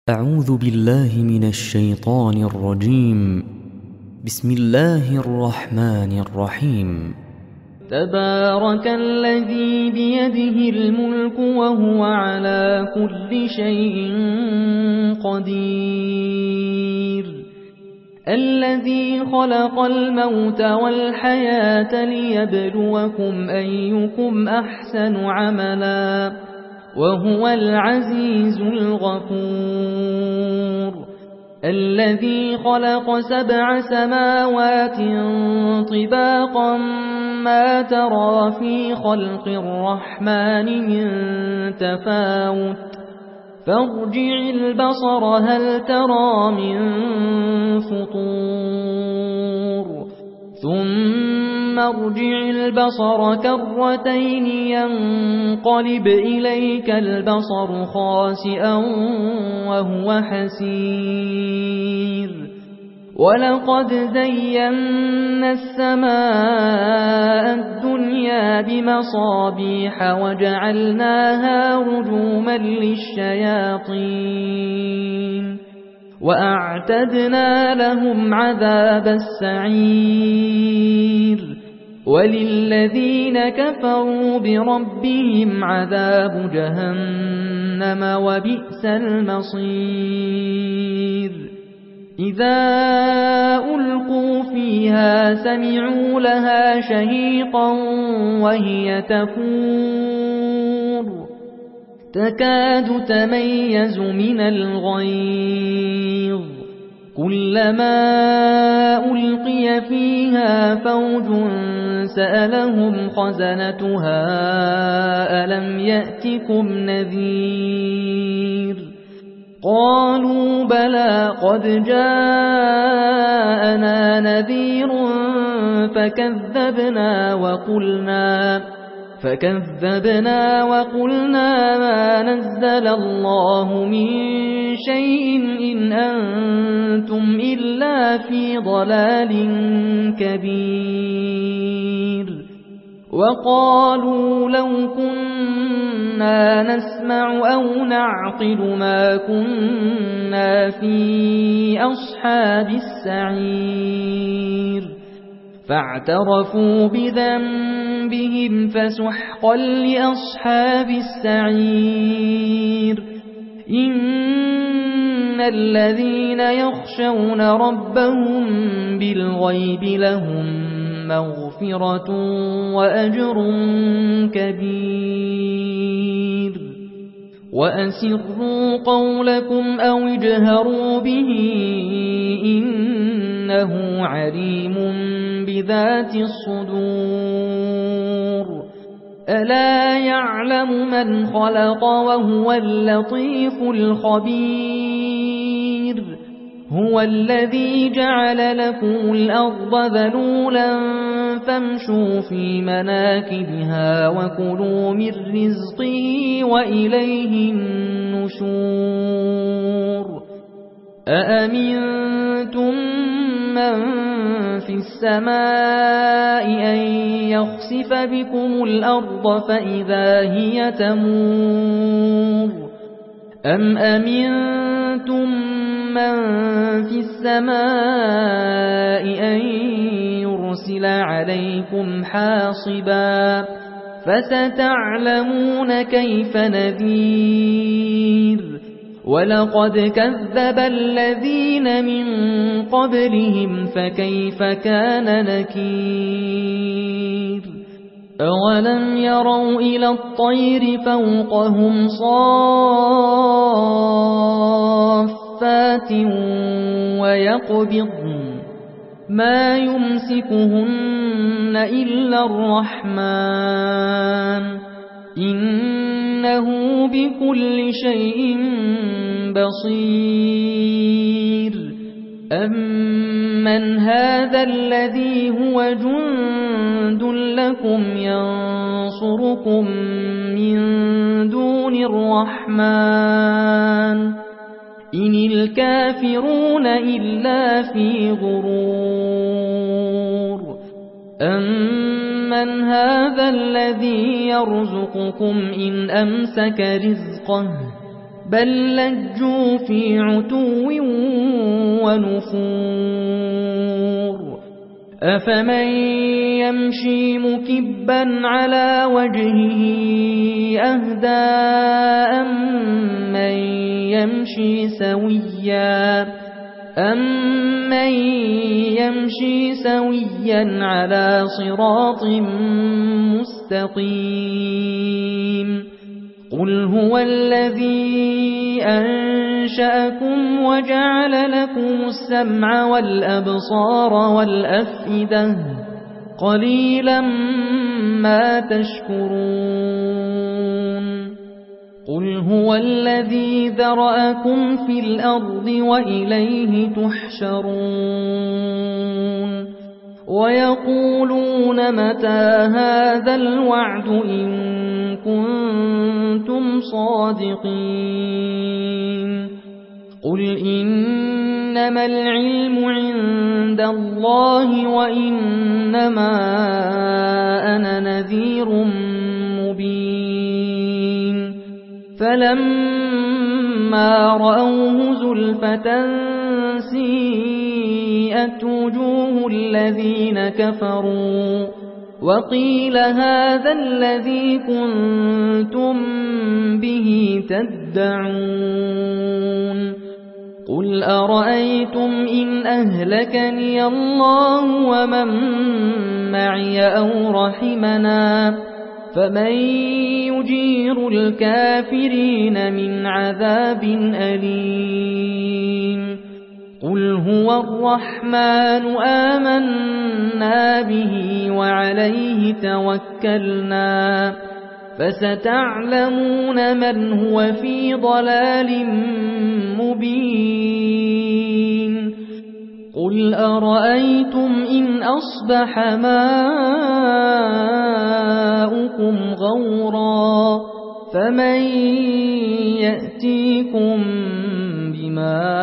أعوذ بالله من الشيطان الرجيم. بسم الله الرحمن الرحيم. تبارك الذي بيده الملك وهو على كل شيء قدير، الذي خلق الموت والحياة ليبلوكم أيكم أحسن عملا وهو العزيز الغفور، الذي خلق 7 سماوات طباقا ما ترى في خلق الرحمن من تفاوت فارجع البصر هل ترى من فطور ثم ارجع البصر كرتين ينقلب إليك البصر خاسئا وهو حسير، ولقد زينا السماء الدنيا بمصابيح وجعلناها رجوما للشياطين وأعتدنا لهم عذاب السعير، وللذين كفروا بربهم عذاب جهنم وبئس المصير. إذا ألقوا فيها سمعوا لها شهيقا وهي تفور تكاد تميز من الغيظ، كلما ألقي فيها فوج سألهم خزنتها ألم يأتكم نذير، قالوا بلى قد جاءنا نذير فكذبنا وقلنا ما نزل الله من شيء إن أنتم إلا في ضلال كبير، وقالوا لو كنا نسمع أو نعقل ما كنا في أصحاب السعير، فاعترفوا بذنبهم فسحقا لأصحاب السعير. إن الذين يخشون ربهم بالغيب لهم مغفرة وأجر كبير، وأسروا قولكم أو اجهروا به إنه عليم بذات الصدور، ألا يعلم من خلق وهو اللطيف الخبير، هو الذي جعل لكم الأرض ذلولا فامشوا في مناكبها وكلوا من رزقه وإليه النشور. أأمنتم من في السماء أن يخسف بكم الأرض فإذا هي تمور، أم أمنتم من في السماء أن يرسل عليكم حاصبا فستعلمون كيف نذير، ولقد كذب الذين من قبلهم فكيف كان نكير، أولم يروا إلى الطير فوقهم صافات ويقبضن ما يمسكهن إلا الرحمن إنه بكل شيء بصير. أمن هذا الذي هو جند لكم ينصركم من دون الرحمن إن الكافرون إلا في غرور. أمن هذا الذي يرزقكم إن أمسك رزقه بل لجوا في عتو ونفور أفمن يمشي مكبا على وجهه أهدى أمن يمشي سويا على صراط مستقيم قل هو الذي أنشأكم وجعل لكم السمع والأبصار والأفئدة قليلا ما تشكرون قل هو الذي ذرأكم في الأرض وإليه تحشرون ويقولون متى هذا الوعد إن كنتم صادقين قل إنما العلم عند الله وإنما أنا نذير مبين فلما رأوه زلفة سيئت وجوه الذين كفروا وقيل هذا الذي كنتم به تدعون قل أرأيتم إن أهلكني الله ومن معي أو رحمنا فمن يجير الكافرين من عذاب أليم قل هو الرحمن آمنا به وعليه توكلنا فستعلمون من هو في ضلال مبين قل أرأيتم إن أصبح ماؤكم غورا فمن يأتيكم بماء